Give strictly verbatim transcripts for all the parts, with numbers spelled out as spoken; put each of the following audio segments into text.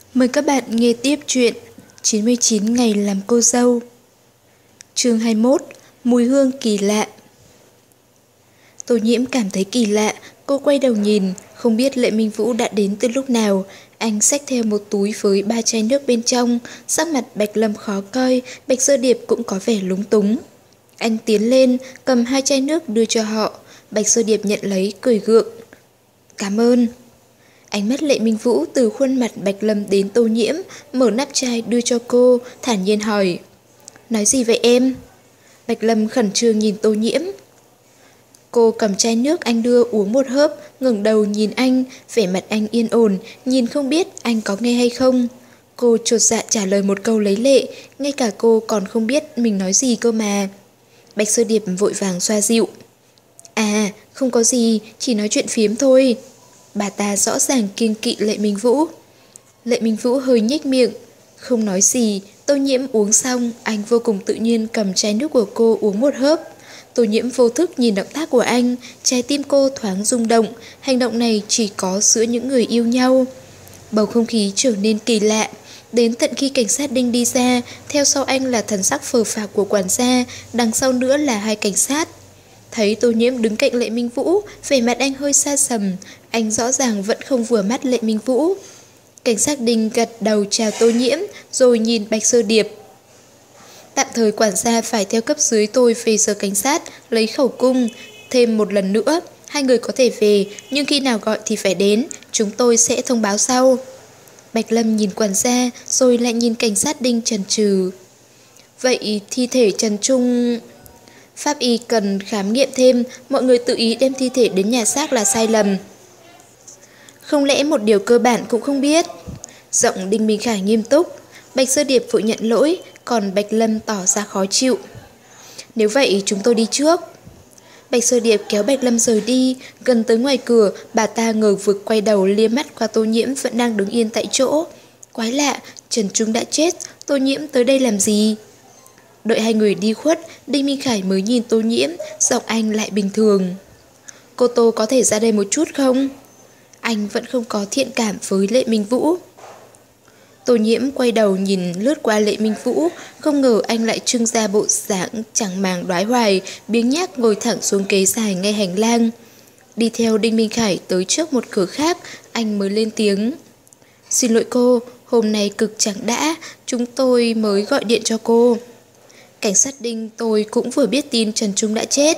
Mời các bạn nghe tiếp chuyện chín mươi chín ngày làm cô dâu. Chương hai mươi mốt. Mùi hương kỳ lạ. Tô Nhiễm cảm thấy kỳ lạ, cô quay đầu nhìn, không biết Lệ Minh Vũ đã đến từ lúc nào. Anh xách theo một túi với ba chai nước bên trong, sắc mặt Bạch Lâm khó coi, Bạch Sơ Điệp cũng có vẻ lúng túng. Anh tiến lên, cầm hai chai nước đưa cho họ, Bạch Sơ Điệp nhận lấy, cười gượng. Cảm ơn. Ánh mắt Lệ Minh Vũ từ khuôn mặt Bạch Lâm đến Tô Nhiễm, mở nắp chai đưa cho cô, thản nhiên hỏi. Nói gì vậy em? Bạch Lâm khẩn trương nhìn Tô Nhiễm. Cô cầm chai nước anh đưa uống một hớp, ngẩng đầu nhìn anh, vẻ mặt anh yên ổn, nhìn không biết anh có nghe hay không. Cô chột dạ trả lời một câu lấy lệ, ngay cả cô còn không biết mình nói gì cơ mà. Bạch Sơ Điệp vội vàng xoa dịu. À, không có gì, chỉ nói chuyện phiếm thôi. Bà ta rõ ràng kiêng kỵ Lệ Minh Vũ. Lệ Minh Vũ hơi nhếch miệng, không nói gì. Tô Nhiễm uống xong, anh vô cùng tự nhiên cầm chai nước của cô uống một hớp. Tô Nhiễm vô thức nhìn động tác của anh, trái tim cô thoáng rung động. Hành động này chỉ có giữa những người yêu nhau. Bầu không khí trở nên kỳ lạ. Đến tận khi cảnh sát Đinh đi ra, theo sau anh là thần sắc phờ phạc của quản gia, đằng sau nữa là hai cảnh sát. Thấy Tô Nhiễm đứng cạnh Lệ Minh Vũ, vẻ mặt anh hơi xa sầm, anh rõ ràng vẫn không vừa mắt Lệ Minh Vũ. Cảnh sát Đinh gật đầu chào Tô Nhiễm, rồi nhìn Bạch Sơ Điệp. Tạm thời quản gia phải theo cấp dưới tôi về sở cảnh sát, lấy khẩu cung. Thêm một lần nữa, hai người có thể về, nhưng khi nào gọi thì phải đến, chúng tôi sẽ thông báo sau. Bạch Lâm nhìn quản gia, rồi lại nhìn cảnh sát Đinh chần chừ. Vậy thi thể Trần Trung... Pháp y cần khám nghiệm thêm, mọi người tự ý đem thi thể đến nhà xác là sai lầm. Không lẽ một điều cơ bản cũng không biết? Giọng Đinh Minh Khải nghiêm túc. Bạch Sơ Điệp vội nhận lỗi, còn Bạch Lâm tỏ ra khó chịu. Nếu vậy chúng tôi đi trước. Bạch Sơ Điệp kéo Bạch Lâm rời đi, gần tới ngoài cửa, bà ta ngờ vực quay đầu liếc mắt qua Tô Nhiễm vẫn đang đứng yên tại chỗ. Quái lạ, Trần Trung đã chết, Tô Nhiễm tới đây làm gì? Đợi hai người đi khuất, Đinh Minh Khải mới nhìn Tô Nhiễm, giọng anh lại bình thường. Cô Tô có thể ra đây một chút không? Anh vẫn không có thiện cảm với Lệ Minh Vũ. Tô Nhiễm quay đầu nhìn lướt qua Lệ Minh Vũ, không ngờ anh lại trưng ra bộ dạng chẳng màng đoái hoài, biếng nhác ngồi thẳng xuống ghế dài ngay hành lang. Đi theo Đinh Minh Khải tới trước một cửa khác, anh mới lên tiếng. Xin lỗi cô, hôm nay cực chẳng đã, chúng tôi mới gọi điện cho cô. Cảnh sát Đinh tôi cũng vừa biết tin Trần Trung đã chết.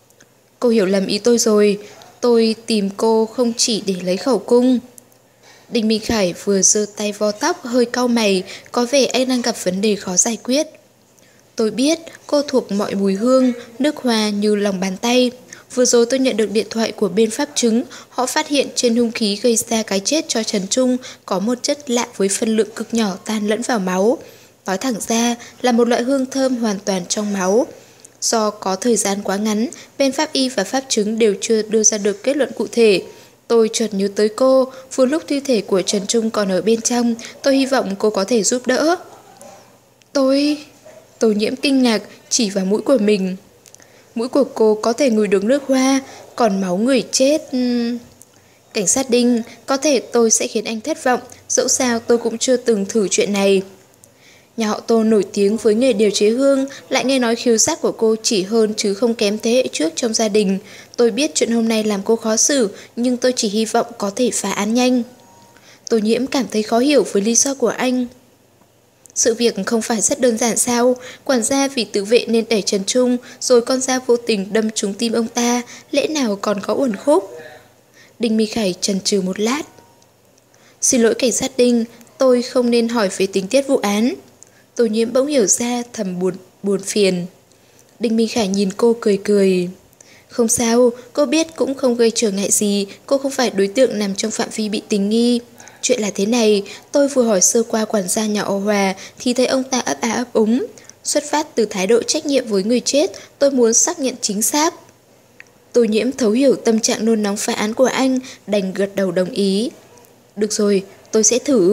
Cô hiểu lầm ý tôi rồi, tôi tìm cô không chỉ để lấy khẩu cung. Đinh Minh Khải vừa giơ tay vo tóc hơi cau mày, có vẻ anh đang gặp vấn đề khó giải quyết. Tôi biết cô thuộc mọi mùi hương, nước hoa như lòng bàn tay. Vừa rồi tôi nhận được điện thoại của bên pháp chứng, họ phát hiện trên hung khí gây ra cái chết cho Trần Trung có một chất lạ với phân lượng cực nhỏ tan lẫn vào máu. Nói thẳng ra là một loại hương thơm hoàn toàn trong máu. Do có thời gian quá ngắn, bên pháp y và pháp chứng đều chưa đưa ra được kết luận cụ thể. Tôi chợt nhớ tới cô, vừa lúc thi thể của Trần Trung còn ở bên trong, tôi hy vọng cô có thể giúp đỡ. Tôi... Tô Nhiễm kinh ngạc, chỉ vào mũi của mình. Mũi của cô có thể ngửi được nước hoa, còn máu người chết... Cảnh sát Đinh, có thể tôi sẽ khiến anh thất vọng, dẫu sao tôi cũng chưa từng thử chuyện này. Nhà họ Tô nổi tiếng với nghề điều chế hương, lại nghe nói khiếu giác của cô chỉ hơn chứ không kém thế hệ trước trong gia đình. Tôi biết chuyện hôm nay làm cô khó xử, nhưng tôi chỉ hy vọng có thể phá án nhanh. Tô Nhiễm cảm thấy khó hiểu với lý do của anh. Sự việc không phải rất đơn giản sao? Quản gia vì tự vệ nên đẩy Trần Trung, rồi con dao vô tình đâm trúng tim ông ta, lẽ nào còn có uẩn khúc? Đinh Minh Khải chần chừ một lát. Xin lỗi cảnh sát Đinh, tôi không nên hỏi về tình tiết vụ án. Tô Nhiễm bỗng hiểu ra, thầm buồn, buồn phiền. Đinh Minh Khải nhìn cô cười cười. Không sao, cô biết cũng không gây trở ngại gì, cô không phải đối tượng nằm trong phạm vi bị tình nghi. Chuyện là thế này, tôi vừa hỏi sơ qua quản gia nhà họ Hòa thì thấy ông ta ấp á ấp úng. Xuất phát từ thái độ trách nhiệm với người chết, tôi muốn xác nhận chính xác. Tô Nhiễm thấu hiểu tâm trạng nôn nóng phá án của anh, đành gật đầu đồng ý. Được rồi, tôi sẽ thử.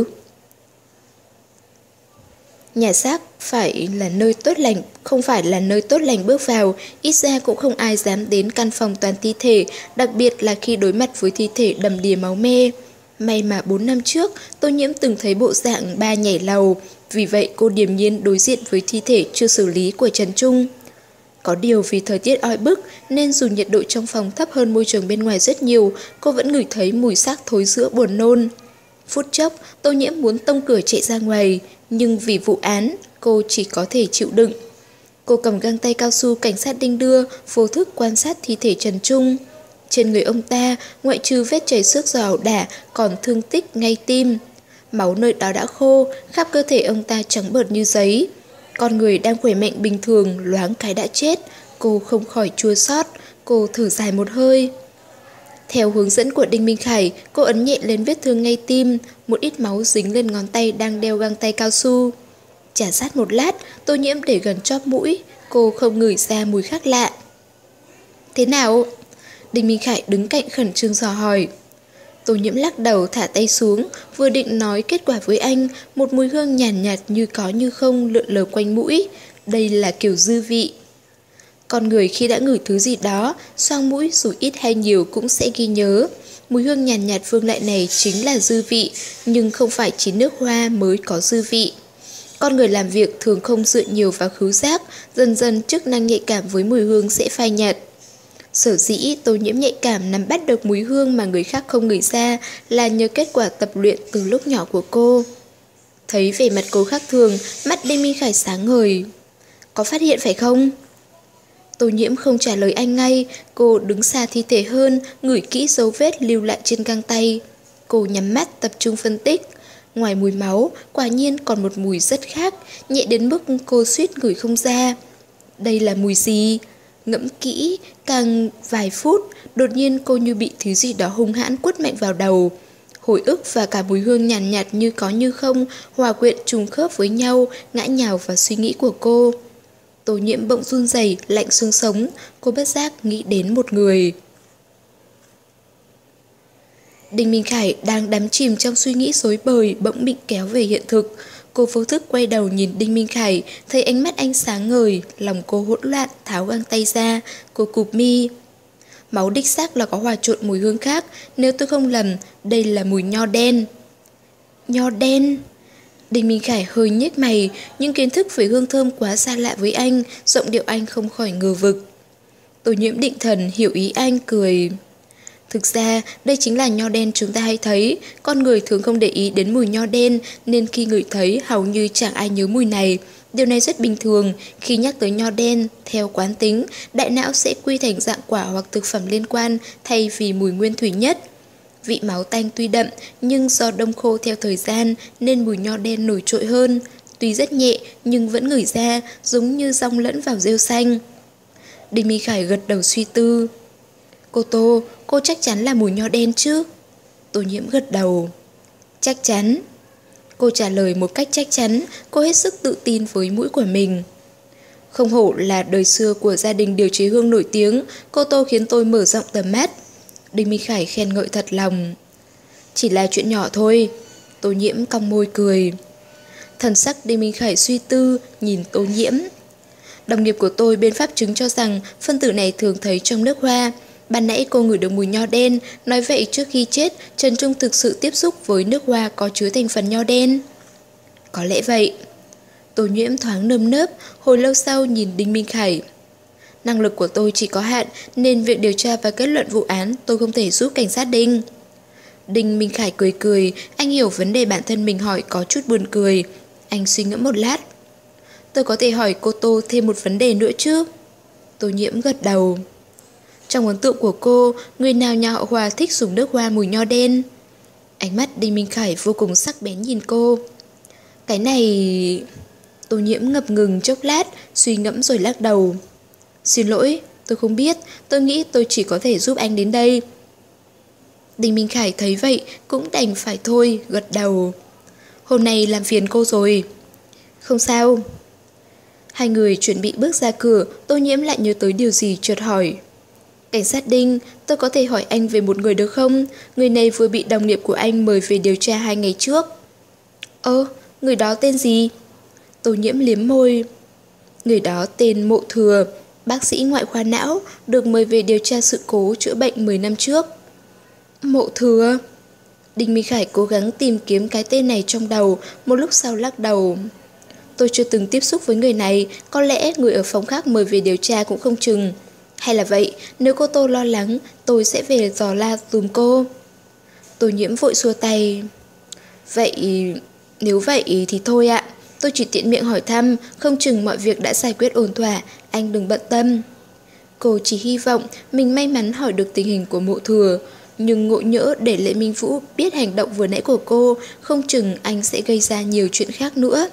Nhà xác phải là nơi tốt lành, không phải là nơi tốt lành bước vào, ít ra cũng không ai dám đến căn phòng toàn thi thể, đặc biệt là khi đối mặt với thi thể đầm đìa máu me. May mà bốn năm trước, Tô Nhiễm từng thấy bộ dạng ba nhảy lầu, vì vậy cô điềm nhiên đối diện với thi thể chưa xử lý của Trần Trung. Có điều vì thời tiết oi bức nên dù nhiệt độ trong phòng thấp hơn môi trường bên ngoài rất nhiều, cô vẫn ngửi thấy mùi xác thối rữa buồn nôn. Phút chốc, Tô Nhiễm muốn tông cửa chạy ra ngoài, nhưng vì vụ án, cô chỉ có thể chịu đựng. Cô cầm găng tay cao su cảnh sát Đinh đưa, vô thức quan sát thi thể Trần Trung. Trên người ông ta, ngoại trừ vết chảy xước do ẩu đả, còn thương tích ngay tim. Máu nơi đó đã khô, khắp cơ thể ông ta trắng bợt như giấy. Con người đang khỏe mạnh bình thường, loáng cái đã chết. Cô không khỏi chua xót, cô thở dài một hơi. Theo hướng dẫn của Đinh Minh Khải, cô ấn nhẹ lên vết thương ngay tim, một ít máu dính lên ngón tay đang đeo găng tay cao su. Chà sát một lát, Tô Nhiễm để gần chóp mũi, cô không ngửi ra mùi khác lạ. Thế nào? Đinh Minh Khải đứng cạnh khẩn trương dò hỏi. Tô Nhiễm lắc đầu thả tay xuống, vừa định nói kết quả với anh, một mùi hương nhàn nhạt, nhạt như có như không lượn lờ quanh mũi. Đây là kiểu dư vị. Con người khi đã ngửi thứ gì đó, xoang mũi dù ít hay nhiều cũng sẽ ghi nhớ. Mùi hương nhàn nhạt, nhạt vương lại này chính là dư vị, nhưng không phải chỉ nước hoa mới có dư vị. Con người làm việc thường không dựa nhiều vào khứu giác, dần dần chức năng nhạy cảm với mùi hương sẽ phai nhạt. Sở dĩ Tô Nhiễm nhạy cảm nắm bắt được mùi hương mà người khác không ngửi ra là nhờ kết quả tập luyện từ lúc nhỏ của cô. Thấy vẻ mặt cô khác thường, mắt Đinh Minh Khải sáng ngời. Có phát hiện phải không? Tô Nhiễm không trả lời anh ngay, cô đứng xa thi thể hơn, ngửi kỹ dấu vết lưu lại trên găng tay. Cô nhắm mắt tập trung phân tích. Ngoài mùi máu, quả nhiên còn một mùi rất khác, nhẹ đến mức cô suýt ngửi không ra. Đây là mùi gì? Ngẫm kỹ, càng vài phút, đột nhiên cô như bị thứ gì đó hung hãn quất mạnh vào đầu. Hồi ức và cả mùi hương nhàn nhạt, nhạt như có như không, hòa quyện trùng khớp với nhau, ngã nhào vào suy nghĩ của cô. Tô Nhiễm bỗng run rẩy, lạnh xương sống, cô bất giác nghĩ đến một người. Đinh Minh Khải đang đắm chìm trong suy nghĩ rối bời, bỗng bị kéo về hiện thực. Cô vô thức quay đầu nhìn Đinh Minh Khải, thấy ánh mắt anh sáng ngời, lòng cô hỗn loạn, tháo găng tay ra, cô cụp mi. Máu đích xác là có hòa trộn mùi hương khác, nếu tôi không lầm, đây là mùi nho đen. Nho đen? Đinh Minh Khải hơi nhếch mày, nhưng kiến thức về hương thơm quá xa lạ với anh, giọng điệu anh không khỏi ngờ vực. Tô Nhiễm định thần hiểu ý anh, cười. Thực ra, đây chính là nho đen chúng ta hay thấy, con người thường không để ý đến mùi nho đen nên khi ngửi thấy hầu như chẳng ai nhớ mùi này. Điều này rất bình thường, khi nhắc tới nho đen, theo quán tính, đại não sẽ quy thành dạng quả hoặc thực phẩm liên quan thay vì mùi nguyên thủy nhất. Vị máu tanh tuy đậm, nhưng do đông khô theo thời gian nên mùi nho đen nổi trội hơn. Tuy rất nhẹ nhưng vẫn ngửi ra, giống như rong lẫn vào rêu xanh. Đinh Minh Khải gật đầu suy tư. Cô Tô, cô chắc chắn là mùi nho đen chứ? Tô Nhiễm gật đầu. Chắc chắn. Cô trả lời một cách chắc chắn, cô hết sức tự tin với mũi của mình. Không hổ là đời xưa của gia đình điều chế hương nổi tiếng, cô Tô khiến tôi mở rộng tầm mắt. Đinh Minh Khải khen ngợi thật lòng. Chỉ là chuyện nhỏ thôi. Tô Nhiễm cong môi cười. Thần sắc Đinh Minh Khải suy tư, nhìn Tô Nhiễm. Đồng nghiệp của tôi bên pháp chứng cho rằng phân tử này thường thấy trong nước hoa. Ban nãy cô ngửi được mùi nho đen, nói vậy trước khi chết, Trần Trung thực sự tiếp xúc với nước hoa có chứa thành phần nho đen. Có lẽ vậy. Tô Nhiễm thoáng nơm nớp, hồi lâu sau nhìn Đinh Minh Khải. Năng lực của tôi chỉ có hạn, nên việc điều tra và kết luận vụ án tôi không thể giúp cảnh sát Đinh. Đinh Minh Khải cười cười, anh hiểu vấn đề bản thân mình hỏi có chút buồn cười. Anh suy ngẫm một lát. Tôi có thể hỏi cô Tô thêm một vấn đề nữa chứ? Tô Nhiễm gật đầu. Trong ấn tượng của cô, người nào nhà họ Hòa thích dùng nước hoa mùi nho đen? Ánh mắt Đinh Minh Khải vô cùng sắc bén nhìn cô. Cái này... Tô Nhiễm ngập ngừng chốc lát, suy ngẫm rồi lắc đầu. Xin lỗi, tôi không biết, tôi nghĩ tôi chỉ có thể giúp anh đến đây. Đinh Minh Khải thấy vậy, cũng đành phải thôi, gật đầu. Hôm nay làm phiền cô rồi. Không sao. Hai người chuẩn bị bước ra cửa, Tô Nhiễm lại nhớ tới điều gì chợt hỏi. Cảnh sát Đinh, tôi có thể hỏi anh về một người được không? Người này vừa bị đồng nghiệp của anh mời về điều tra hai ngày trước. Ơ, người đó tên gì? Tô Nhiễm liếm môi. Người đó tên Mộ Thừa, bác sĩ ngoại khoa não, được mời về điều tra sự cố chữa bệnh mười năm trước. Mộ Thừa? Đinh Minh Khải cố gắng tìm kiếm cái tên này trong đầu, một lúc sau lắc đầu. Tôi chưa từng tiếp xúc với người này, có lẽ người ở phòng khác mời về điều tra cũng không chừng. Hay là vậy, nếu cô Tô lo lắng, tôi sẽ về dò la dùm cô. Tô Nhiễm vội xua tay. Vậy, nếu vậy thì thôi ạ. Tôi chỉ tiện miệng hỏi thăm, không chừng mọi việc đã giải quyết ổn thỏa, anh đừng bận tâm. Cô chỉ hy vọng mình may mắn hỏi được tình hình của Mộ Thừa, nhưng ngộ nhỡ để Lệ Minh Vũ biết hành động vừa nãy của cô, không chừng anh sẽ gây ra nhiều chuyện khác nữa.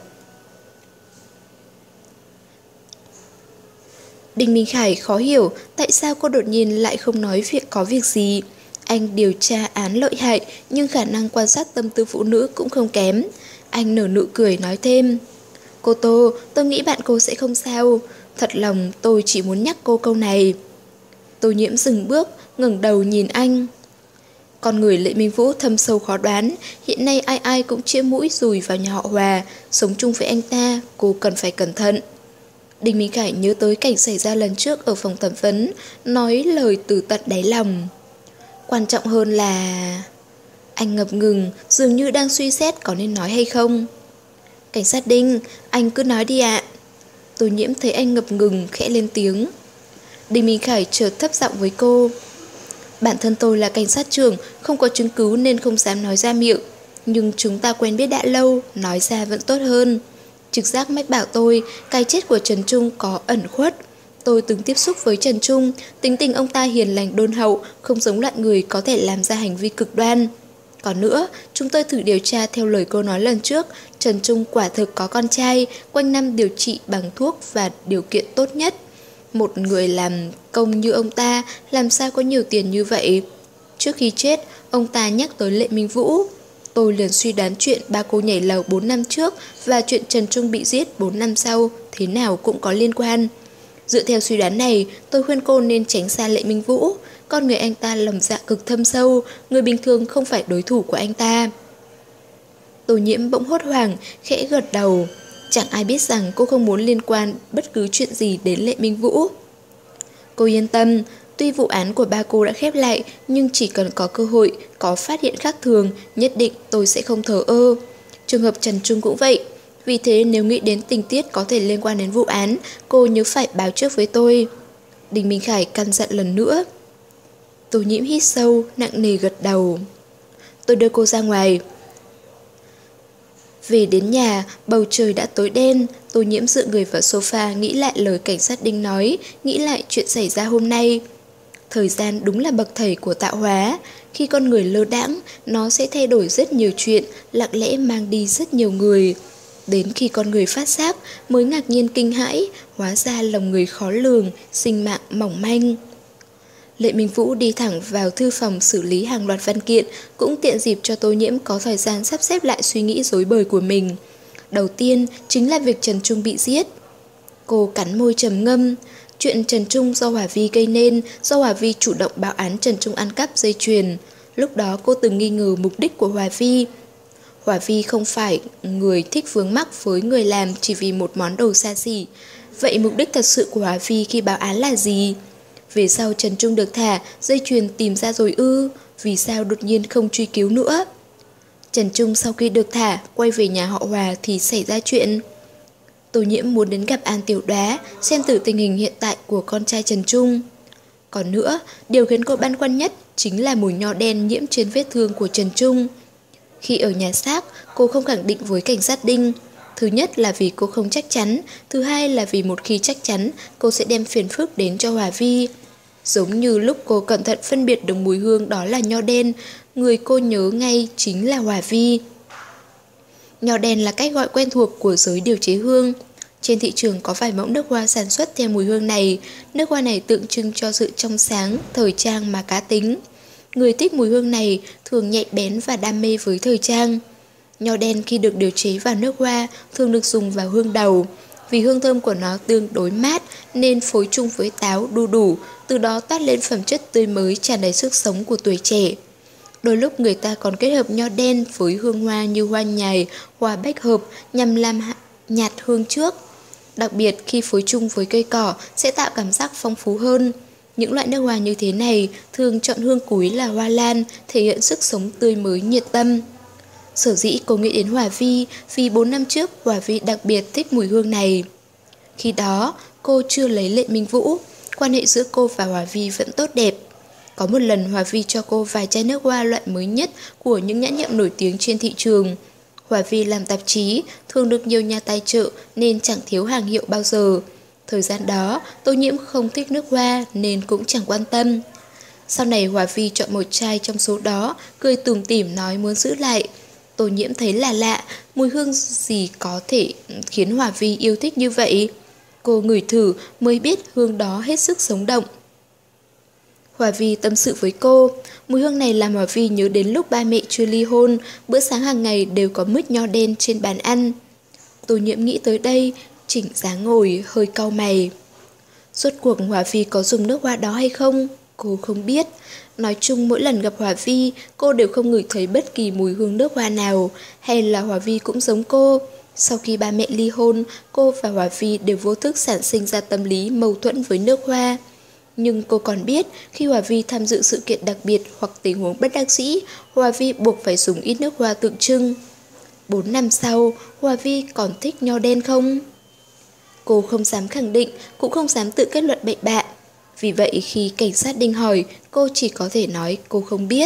Đinh Minh Khải khó hiểu tại sao cô đột nhiên lại không nói việc có việc gì. Anh điều tra án lợi hại nhưng khả năng quan sát tâm tư phụ nữ cũng không kém. Anh nở nụ cười nói thêm. Cô Tô, tôi nghĩ bạn cô sẽ không sao. Thật lòng tôi chỉ muốn nhắc cô câu này. Tô Nhiễm dừng bước, ngẩng đầu nhìn anh. Con người Lệ Minh Vũ thâm sâu khó đoán. Hiện nay ai ai cũng chĩa mũi dùi vào nhà họ Hòa. Sống chung với anh ta, cô cần phải cẩn thận. Đinh Minh Khải nhớ tới cảnh xảy ra lần trước ở phòng thẩm vấn, nói lời từ tận đáy lòng. Quan trọng hơn là... Anh ngập ngừng, dường như đang suy xét có nên nói hay không. Cảnh sát Đinh, anh cứ nói đi ạ. Tô Nhiễm thấy anh ngập ngừng, khẽ lên tiếng. Đinh Minh Khải chợt thấp giọng với cô. Bản thân tôi là cảnh sát trưởng, không có chứng cứ nên không dám nói ra miệng. Nhưng chúng ta quen biết đã lâu, nói ra vẫn tốt hơn. Trực giác mách bảo tôi, cái chết của Trần Trung có ẩn khuất. Tôi từng tiếp xúc với Trần Trung, tính tình ông ta hiền lành đôn hậu, không giống loại người có thể làm ra hành vi cực đoan. Còn nữa, chúng tôi thử điều tra theo lời cô nói lần trước, Trần Trung quả thực có con trai, quanh năm điều trị bằng thuốc và điều kiện tốt nhất. Một người làm công như ông ta, làm sao có nhiều tiền như vậy? Trước khi chết, ông ta nhắc tới Lệ Minh Vũ. Tôi liền suy đoán chuyện ba cô nhảy lầu bốn năm trước và chuyện Trần Trung bị giết bốn năm sau, thế nào cũng có liên quan. Dựa theo suy đoán này, tôi khuyên cô nên tránh xa Lệ Minh Vũ. Con người anh ta lòng dạ cực thâm sâu, người bình thường không phải đối thủ của anh ta. Tô Nhiễm bỗng hốt hoảng, khẽ gật đầu. Chẳng ai biết rằng cô không muốn liên quan bất cứ chuyện gì đến Lệ Minh Vũ. Cô yên tâm, tuy vụ án của ba cô đã khép lại, nhưng chỉ cần có cơ hội, có phát hiện khác thường, nhất định tôi sẽ không thờ ơ. Trường hợp Trần Trung cũng vậy. Vì thế nếu nghĩ đến tình tiết có thể liên quan đến vụ án, cô nhớ phải báo trước với tôi. Đinh Minh Khải căn dặn lần nữa. Tô Nhiễm hít sâu, nặng nề gật đầu. Tôi đưa cô ra ngoài. Về đến nhà, bầu trời đã tối đen. Tô Nhiễm dựa người vào sofa, nghĩ lại lời cảnh sát Đinh nói, nghĩ lại chuyện xảy ra hôm nay. Thời gian đúng là bậc thầy của tạo hóa. Khi con người lơ đãng, nó sẽ thay đổi rất nhiều chuyện, lặng lẽ mang đi rất nhiều người. Đến khi con người phát giác, mới ngạc nhiên kinh hãi, hóa ra lòng người khó lường, sinh mạng mỏng manh. Lệ Minh Vũ đi thẳng vào thư phòng xử lý hàng loạt văn kiện, cũng tiện dịp cho Tô Nhiễm có thời gian sắp xếp lại suy nghĩ rối bời của mình. Đầu tiên chính là việc Trần Trung bị giết. Cô cắn môi trầm ngâm. Chuyện Trần Trung do Hỏa Vi gây nên, do Hỏa Vi chủ động báo án Trần Trung ăn cắp dây chuyền. Lúc đó cô từng nghi ngờ mục đích của Hỏa Vi. Hỏa Vi không phải người thích vướng mắc với người làm chỉ vì một món đồ xa xỉ. Vậy mục đích thật sự của Hỏa Vi khi báo án là gì? Về sau Trần Trung được thả, dây chuyền tìm ra rồi ư? Vì sao đột nhiên không truy cứu nữa? Trần Trung sau khi được thả, quay về nhà họ Hòa thì xảy ra chuyện. Tô Nhiễm muốn đến gặp An Tiểu Đóa, xem thử tình hình hiện tại của con trai Trần Trung. Còn nữa, điều khiến cô băn khoăn nhất chính là mùi nho đen nhiễm trên vết thương của Trần Trung. Khi ở nhà xác, cô không khẳng định với cảnh sát Đinh. Thứ nhất là vì cô không chắc chắn, thứ hai là vì một khi chắc chắn, cô sẽ đem phiền phức đến cho Hòa Vi. Giống như lúc cô cẩn thận phân biệt được mùi hương đó là nho đen, người cô nhớ ngay chính là Hòa Vi. Nho đen là cách gọi quen thuộc của giới điều chế hương. Trên thị trường có vài mẫu nước hoa sản xuất theo mùi hương này. Nước hoa này tượng trưng cho sự trong sáng, thời trang mà cá tính. Người thích mùi hương này thường nhạy bén và đam mê với thời trang. Nho đen khi được điều chế vào nước hoa thường được dùng vào hương đầu. Vì hương thơm của nó tương đối mát nên phối chung với táo, đu đủ, từ đó toát lên phẩm chất tươi mới tràn đầy sức sống của tuổi trẻ. Đôi lúc người ta còn kết hợp nho đen với hương hoa như hoa nhài, hoa bách hợp nhằm làm nhạt hương trước. Đặc biệt khi phối chung với cây cỏ sẽ tạo cảm giác phong phú hơn. Những loại nước hoa như thế này thường chọn hương cúi là hoa lan, thể hiện sức sống tươi mới nhiệt tâm. Sở dĩ cô nghĩ đến Hòa Vi vì bốn năm trước Hòa Vi đặc biệt thích mùi hương này. Khi đó, cô chưa lấy Lệ Minh Vũ, quan hệ giữa cô và Hòa Vi vẫn tốt đẹp. Có một lần Hòa Vi cho cô vài chai nước hoa loại mới nhất của những nhãn hiệu nổi tiếng trên thị trường. Hòa Vi làm tạp chí, thường được nhiều nhà tài trợ nên chẳng thiếu hàng hiệu bao giờ. Thời gian đó, Tô Nhiễm không thích nước hoa nên cũng chẳng quan tâm. Sau này Hòa Vi chọn một chai trong số đó, cười tủm tỉm nói muốn giữ lại. Tô Nhiễm thấy là lạ, mùi hương gì có thể khiến Hòa Vi yêu thích như vậy. Cô ngửi thử mới biết hương đó hết sức sống động. Hòa Vi tâm sự với cô, mùi hương này làm Hòa Vi nhớ đến lúc ba mẹ chưa ly hôn, bữa sáng hàng ngày đều có mứt nho đen trên bàn ăn. Tô Nhiễm nghĩ tới đây, chỉnh dáng ngồi, hơi cau mày. Rốt cuộc Hòa Vi có dùng nước hoa đó hay không? Cô không biết. Nói chung mỗi lần gặp Hòa Vi, cô đều không ngửi thấy bất kỳ mùi hương nước hoa nào, hay là Hòa Vi cũng giống cô. Sau khi ba mẹ ly hôn, cô và Hòa Vi đều vô thức sản sinh ra tâm lý mâu thuẫn với nước hoa. Nhưng cô còn biết, khi Hòa Vi tham dự sự kiện đặc biệt hoặc tình huống bất đắc dĩ, Hòa Vi buộc phải dùng ít nước hoa tượng trưng. Bốn năm sau, Hòa Vi còn thích nho đen không? Cô không dám khẳng định, cũng không dám tự kết luận bậy bạ. Vì vậy khi cảnh sát Đinh hỏi, cô chỉ có thể nói cô không biết.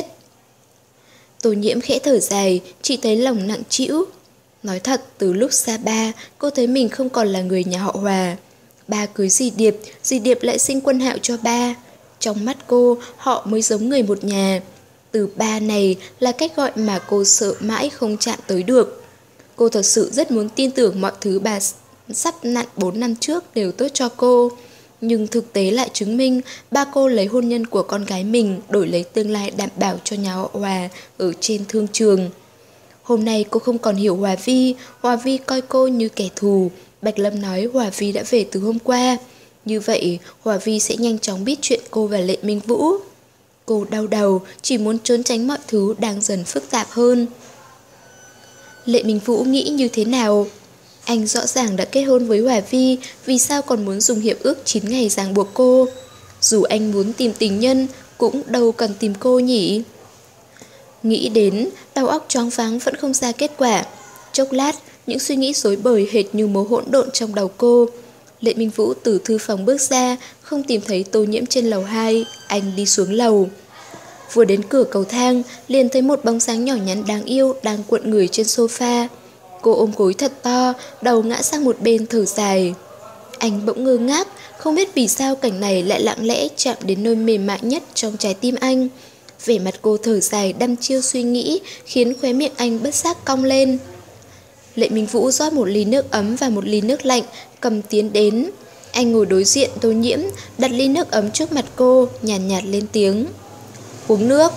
Tô Nhiễm khẽ thở dài, chỉ thấy lòng nặng trĩu. Nói thật, từ lúc xa ba, cô thấy mình không còn là người nhà họ Hòa. Ba cưới dì Điệp, dì Điệp lại sinh Quân Hạo cho ba. Trong mắt cô, họ mới giống người một nhà. Từ ba này là cách gọi mà cô sợ mãi không chạm tới được. Cô thật sự rất muốn tin tưởng mọi thứ bà sắp nặn bốn năm trước đều tốt cho cô. Nhưng thực tế lại chứng minh ba cô lấy hôn nhân của con gái mình đổi lấy tương lai đảm bảo cho nhà họ Hòa ở trên thương trường. Hôm nay cô không còn hiểu Hòa Vi, Hòa Vi coi cô như kẻ thù. Bạch Lâm nói Hòa Vi đã về từ hôm qua. Như vậy, Hòa Vi sẽ nhanh chóng biết chuyện cô và Lệ Minh Vũ. Cô đau đầu, chỉ muốn trốn tránh mọi thứ đang dần phức tạp hơn. Lệ Minh Vũ nghĩ như thế nào? Anh rõ ràng đã kết hôn với Hòa Vi, vì sao còn muốn dùng hiệp ước chín ngày ràng buộc cô? Dù anh muốn tìm tình nhân, cũng đâu cần tìm cô nhỉ? Nghĩ đến, đầu óc choáng váng vẫn không ra kết quả. Chốc lát, những suy nghĩ rối bời hệt như mớ hỗn độn trong đầu cô. Lệ Minh Vũ từ thư phòng bước ra, không tìm thấy Tô Nhiễm trên lầu hai, anh đi xuống lầu. Vừa đến cửa cầu thang, liền thấy một bóng dáng nhỏ nhắn đáng yêu đang cuộn người trên sofa. Cô ôm gối thật to, đầu ngã sang một bên thở dài. Anh bỗng ngơ ngác, không biết vì sao cảnh này lại lặng lẽ chạm đến nơi mềm mại nhất trong trái tim anh. Vẻ mặt cô thở dài đăm chiêu suy nghĩ, khiến khóe miệng anh bất giác cong lên. Lệ Minh Vũ rót một ly nước ấm và một ly nước lạnh, cầm tiến đến. Anh ngồi đối diện Tô Nhiễm, đặt ly nước ấm trước mặt cô, nhàn nhạt, nhạt lên tiếng. Uống nước.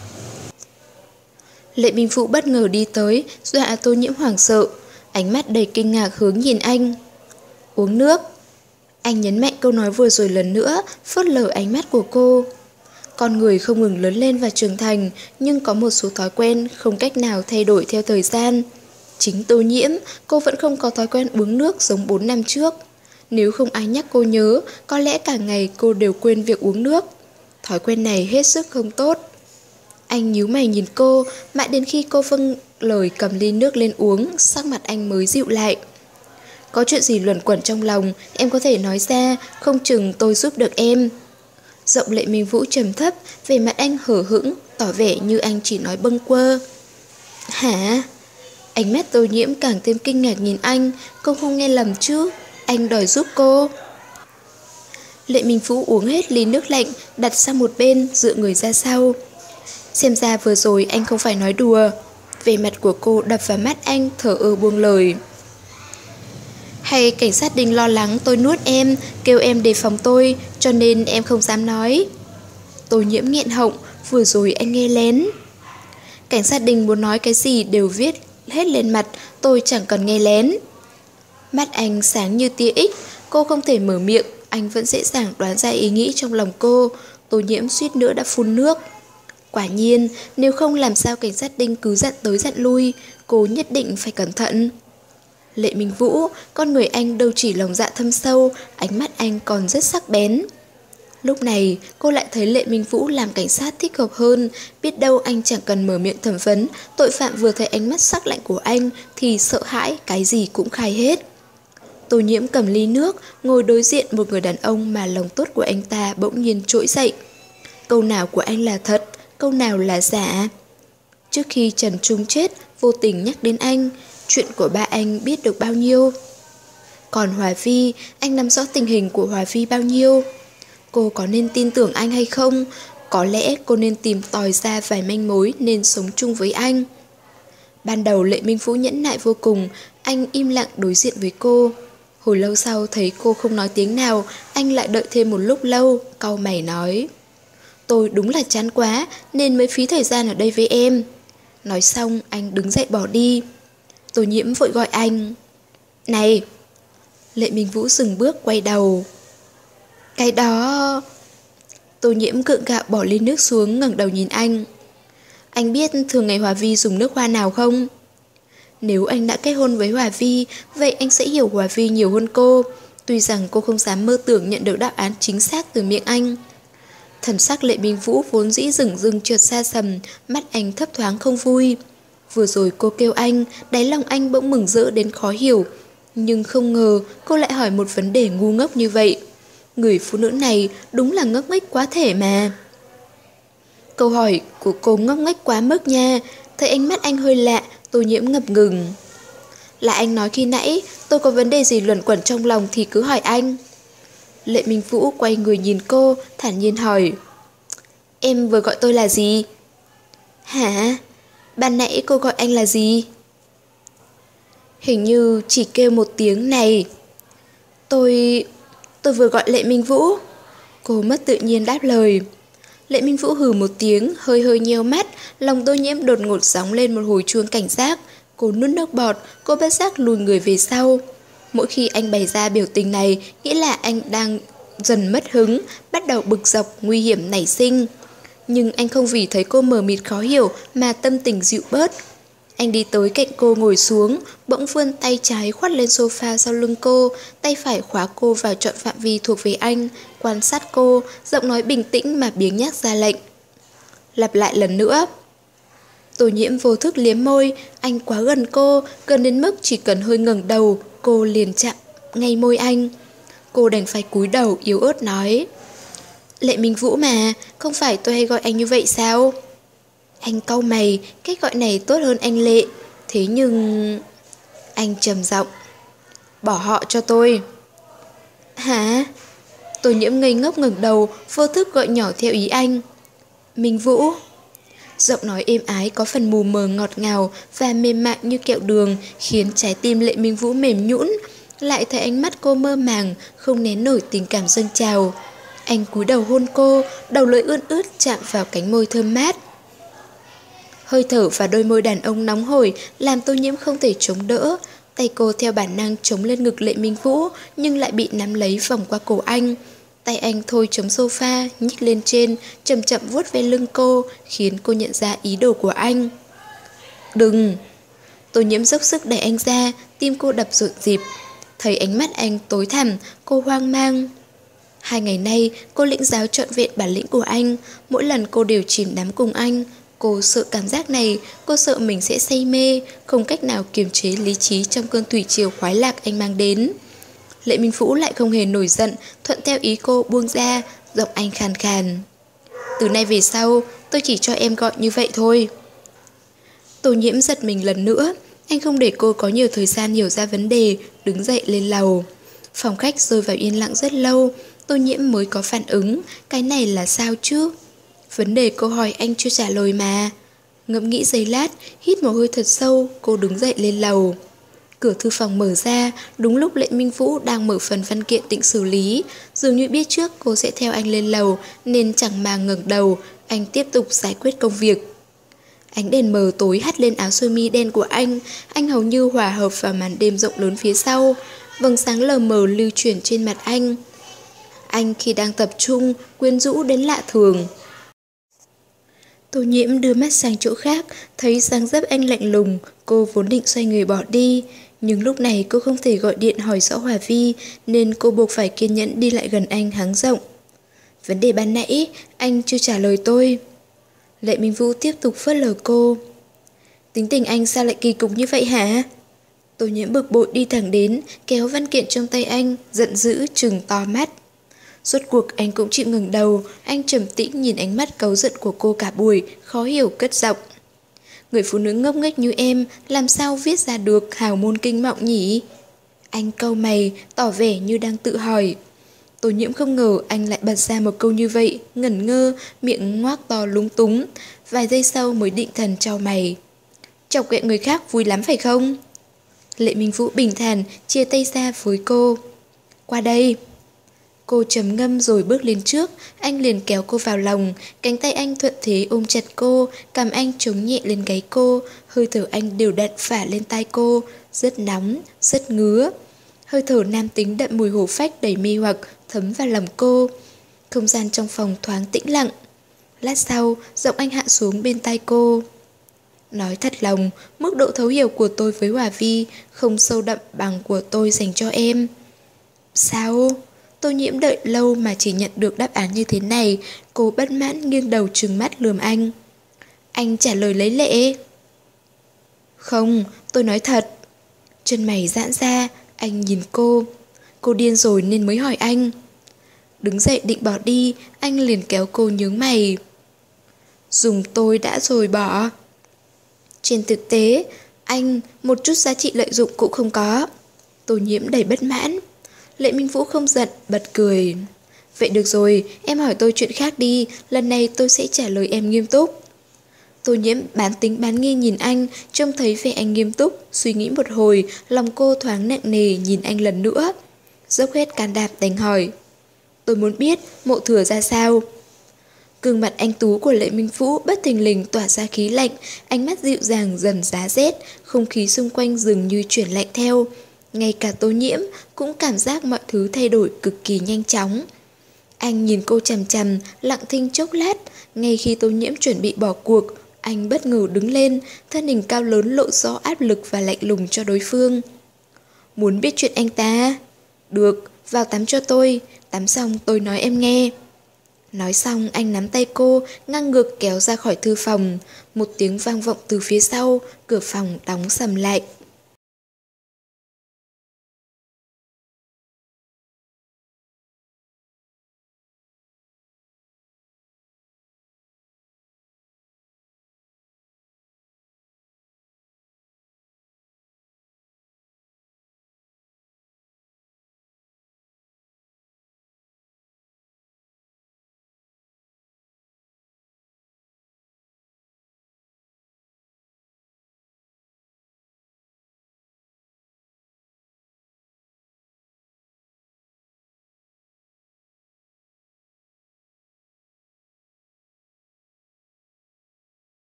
Lệ Minh Vũ bất ngờ đi tới, dọa Tô Nhiễm hoảng sợ, ánh mắt đầy kinh ngạc hướng nhìn anh. Uống nước. Anh nhấn mạnh câu nói vừa rồi lần nữa, phớt lờ ánh mắt của cô. Con người không ngừng lớn lên và trưởng thành, nhưng có một số thói quen không cách nào thay đổi theo thời gian. Chính Tô Nhiễm, cô vẫn không có thói quen uống nước giống bốn năm trước. Nếu không ai nhắc cô nhớ, có lẽ cả ngày cô đều quên việc uống nước. Thói quen này hết sức không tốt. Anh nhíu mày nhìn cô, mãi đến khi cô vâng lời cầm ly nước lên uống, sắc mặt anh mới dịu lại. Có chuyện gì luẩn quẩn trong lòng, em có thể nói ra, không chừng tôi giúp được em. Giọng Lệ Minh Vũ trầm thấp, về mặt anh hở hững, tỏ vẻ như anh chỉ nói bâng quơ. Hả? Ánh mắt Tô Nhiễm càng thêm kinh ngạc nhìn anh, cô không nghe lầm chứ, anh đòi giúp cô. Lệ Minh Vũ uống hết ly nước lạnh, đặt sang một bên, dựa người ra sau. Xem ra vừa rồi anh không phải nói đùa. Vẻ mặt của cô đập vào mắt anh, thở ơ buông lời. Hay cảnh sát Đinh lo lắng tôi nuốt em, kêu em đề phòng tôi, cho nên em không dám nói. Tô Nhiễm nghẹn họng, vừa rồi anh nghe lén. Cảnh sát Đinh muốn nói cái gì đều viết hết lên mặt, tôi chẳng cần nghe lén. Mắt anh sáng như tia ích, cô không thể mở miệng, anh vẫn dễ dàng đoán ra ý nghĩ trong lòng cô. Tô Nhiễm suýt nữa đã phun nước. Quả nhiên, nếu không làm sao cảnh sát Đinh cứ dặn tới dặn lui, cô nhất định phải cẩn thận. Lệ Minh Vũ, con người anh đâu chỉ lòng dạ thâm sâu, ánh mắt anh còn rất sắc bén. Lúc này, cô lại thấy Lệ Minh Vũ làm cảnh sát thích hợp hơn, biết đâu anh chẳng cần mở miệng thẩm vấn, tội phạm vừa thấy ánh mắt sắc lạnh của anh thì sợ hãi, cái gì cũng khai hết. Tô Nhiễm cầm ly nước, ngồi đối diện một người đàn ông mà lòng tốt của anh ta bỗng nhiên trỗi dậy. Câu nào của anh là thật, câu nào là giả? Trước khi Trần Trung chết, vô tình nhắc đến anh, chuyện của ba anh biết được bao nhiêu? Còn Hòa Vi, anh nắm rõ tình hình của Hòa Vi bao nhiêu? Cô có nên tin tưởng anh hay không? Có lẽ cô nên tìm tòi ra vài manh mối nên sống chung với anh. Ban đầu Lệ Minh Vũ nhẫn nại vô cùng, anh im lặng đối diện với cô. Hồi lâu sau thấy cô không nói tiếng nào, anh lại đợi thêm một lúc lâu, cau mày nói: Tôi đúng là chán quá nên mới phí thời gian ở đây với em. Nói xong anh đứng dậy bỏ đi. Tô Nhiễm vội gọi anh: Này! Lệ Minh Vũ dừng bước quay đầu. Cái đó... Tô Nhiễm gượng gạo bỏ ly nước xuống, ngẩng đầu nhìn anh. Anh biết thường ngày Hòa Vi dùng nước hoa nào không? Nếu anh đã kết hôn với Hòa Vi, vậy anh sẽ hiểu Hòa Vi nhiều hơn cô. Tuy rằng cô không dám mơ tưởng nhận được đáp án chính xác từ miệng anh. Thần sắc Lệ Minh Vũ vốn dĩ rừng rừng trượt xa sầm, mắt anh thấp thoáng không vui. Vừa rồi cô kêu anh, đáy lòng anh bỗng mừng rỡ đến khó hiểu. Nhưng không ngờ cô lại hỏi một vấn đề ngu ngốc như vậy. Người phụ nữ này đúng là ngốc nghếch quá thể mà. Câu hỏi của cô ngốc nghếch quá mức nha. Thấy ánh mắt anh hơi lạ, Tô Nhiễm ngập ngừng. Là anh nói khi nãy, tôi có vấn đề gì luẩn quẩn trong lòng thì cứ hỏi anh. Lệ Minh Vũ quay người nhìn cô, thản nhiên hỏi: Em vừa gọi tôi là gì? Hả? Ban nãy cô gọi anh là gì? Hình như chỉ kêu một tiếng này. Tôi... tôi vừa gọi Lệ Minh Vũ. Cô mất tự nhiên đáp lời. Lệ Minh Vũ hừ một tiếng, hơi hơi nheo mắt, lòng Tô Nhiễm đột ngột gióng lên một hồi chuông cảnh giác. Cô nuốt nước bọt, cô bất giác lùi người về sau. Mỗi khi anh bày ra biểu tình này, nghĩa là anh đang dần mất hứng, bắt đầu bực dọc, nguy hiểm nảy sinh. Nhưng anh không vì thấy cô mờ mịt khó hiểu mà tâm tình dịu bớt. Anh đi tới cạnh cô ngồi xuống, bỗng vươn tay trái khoắt lên sofa sau lưng cô, tay phải khóa cô vào trọn phạm vi thuộc về anh, quan sát cô, giọng nói bình tĩnh mà biếng nhác ra lệnh. Lặp lại lần nữa. Tô Nhiễm vô thức liếm môi, anh quá gần cô, gần đến mức chỉ cần hơi ngẩng đầu, cô liền chạm ngay môi anh. Cô đành phải cúi đầu yếu ớt nói: Lệ Minh Vũ mà, không phải tôi hay gọi anh như vậy sao? Anh cau mày, cách gọi này tốt hơn anh Lệ. Thế nhưng... Anh trầm giọng: Bỏ họ cho tôi. Hả? Tô Nhiễm ngây ngốc ngẩng đầu, vô thức gọi nhỏ theo ý anh: Minh Vũ. Giọng nói êm ái có phần mù mờ ngọt ngào và mềm mại như kẹo đường, khiến trái tim Lệ Minh Vũ mềm nhũn. Lại thấy ánh mắt cô mơ màng, không nén nổi tình cảm dâng trào. Anh cúi đầu hôn cô, đầu lưỡi ươn ướt chạm vào cánh môi thơm mát. Hơi thở và đôi môi đàn ông nóng hổi làm Tô Nhiễm không thể chống đỡ. Tay cô theo bản năng chống lên ngực Lệ Minh Vũ, nhưng lại bị nắm lấy vòng qua cổ anh. Tay anh thôi chống sofa, nhích lên trên, chậm chậm vuốt ve lưng cô, khiến cô nhận ra ý đồ của anh. Đừng! Tô Nhiễm dốc sức đẩy anh ra, tim cô đập rộn rịp. Thấy ánh mắt anh tối thẳm, cô hoang mang. Hai ngày nay, cô lĩnh giáo trọn vẹn bản lĩnh của anh. Mỗi lần cô đều chìm đắm cùng anh. Cô sợ cảm giác này, cô sợ mình sẽ say mê, không cách nào kiềm chế lý trí trong cơn thủy triều khoái lạc anh mang đến. Lệ Minh Vũ lại không hề nổi giận, thuận theo ý cô buông ra, giọng anh khàn khàn: Từ nay về sau, tôi chỉ cho em gọi như vậy thôi. Tô Nhiễm giật mình lần nữa. Anh không để cô có nhiều thời gian hiểu ra vấn đề, đứng dậy lên lầu. Phòng khách rơi vào yên lặng rất lâu. Tô Nhiễm mới có phản ứng. Cái này là sao chứ? Vấn đề cô hỏi anh chưa trả lời mà. Ngẫm nghĩ giây lát, hít một hơi thật sâu, cô đứng dậy lên lầu. Cửa thư phòng mở ra, đúng lúc Lệ Minh Vũ đang mở phần văn kiện định xử lý. Dường như biết trước cô sẽ theo anh lên lầu, nên chẳng mà ngẩng đầu, anh tiếp tục giải quyết công việc. Ánh đèn mờ tối hắt lên áo sơ mi đen của anh, anh hầu như hòa hợp vào màn đêm rộng lớn phía sau. Vầng sáng lờ mờ lưu chuyển trên mặt anh. Anh khi đang tập trung, quyến rũ đến lạ thường. Tô Nhiễm đưa mắt sang chỗ khác, thấy dáng dấp anh lạnh lùng, cô vốn định xoay người bỏ đi. Nhưng lúc này cô không thể gọi điện hỏi rõ Hòa Vi, nên cô buộc phải kiên nhẫn đi lại gần anh hắng giọng: Vấn đề ban nãy, anh chưa trả lời tôi. Lệ Minh Vũ tiếp tục phớt lờ cô. Tính tình anh sao lại kỳ cục như vậy hả? Tô Nhiễm bực bội đi thẳng đến, kéo văn kiện trong tay anh, giận dữ trừng to mắt. Rốt cuộc anh cũng chịu ngừng đầu, anh trầm tĩnh nhìn ánh mắt cáu giận của cô cả buổi, khó hiểu cất giọng. Người phụ nữ ngốc nghếch như em, làm sao viết ra được hào môn kinh mọng nhỉ? Anh cau mày, tỏ vẻ như đang tự hỏi. Tô Nhiễm không ngờ anh lại bật ra một câu như vậy, ngẩn ngơ, miệng ngoác to lúng túng. Vài giây sau mới định thần trao mày. Chọc ghẹo người khác vui lắm phải không? Lệ Minh Vũ bình thản chia tay ra với cô. Qua đây. Cô trầm ngâm rồi bước lên trước, anh liền kéo cô vào lòng, cánh tay anh thuận thế ôm chặt cô, cằm anh chống nhẹ lên gáy cô, hơi thở anh đều đặn phả lên tai cô, rất nóng, rất ngứa. Hơi thở nam tính đậm mùi hổ phách đầy mê hoặc thấm vào lòng cô. Không gian trong phòng thoáng tĩnh lặng. Lát sau, giọng anh hạ xuống bên tai cô. Nói thật lòng, mức độ thấu hiểu của tôi với Hòa Vi không sâu đậm bằng của tôi dành cho em. Sao? Tô Nhiễm đợi lâu mà chỉ nhận được đáp án như thế này, cô bất mãn nghiêng đầu trừng mắt lườm anh. Anh trả lời lấy lệ. Không, tôi nói thật. Chân mày giãn ra, anh nhìn cô. Cô điên rồi nên mới hỏi anh. Đứng dậy định bỏ đi, anh liền kéo cô nhướng mày. Dùng tôi đã rồi bỏ. Trên thực tế, anh một chút giá trị lợi dụng cũng không có. Tô Nhiễm đầy bất mãn. Lệ Minh Vũ không giận, bật cười. Vậy được rồi, em hỏi tôi chuyện khác đi, lần này tôi sẽ trả lời em nghiêm túc. Tô Nhiễm bán tính bán nghi nhìn anh, trông thấy vẻ anh nghiêm túc, suy nghĩ một hồi, lòng cô thoáng nặng nề nhìn anh lần nữa. Dốc hết can đảm đánh hỏi. Tôi muốn biết Mộ Thừa ra sao. Gương mặt anh tú của Lệ Minh Vũ bất thình lình tỏa ra khí lạnh, ánh mắt dịu dàng dần giá rét, không khí xung quanh dường như chuyển lạnh theo. Ngay cả Tô Nhiễm cũng cảm giác mọi thứ thay đổi cực kỳ nhanh chóng. Anh nhìn cô chằm chằm, lặng thinh chốc lát, ngay khi Tô Nhiễm chuẩn bị bỏ cuộc, anh bất ngờ đứng lên, thân hình cao lớn lộ rõ áp lực và lạnh lùng cho đối phương. Muốn biết chuyện anh ta? Được, vào tắm cho tôi, tắm xong tôi nói em nghe. Nói xong anh nắm tay cô, ngang ngược kéo ra khỏi thư phòng. Một tiếng vang vọng từ phía sau, cửa phòng đóng sầm lại.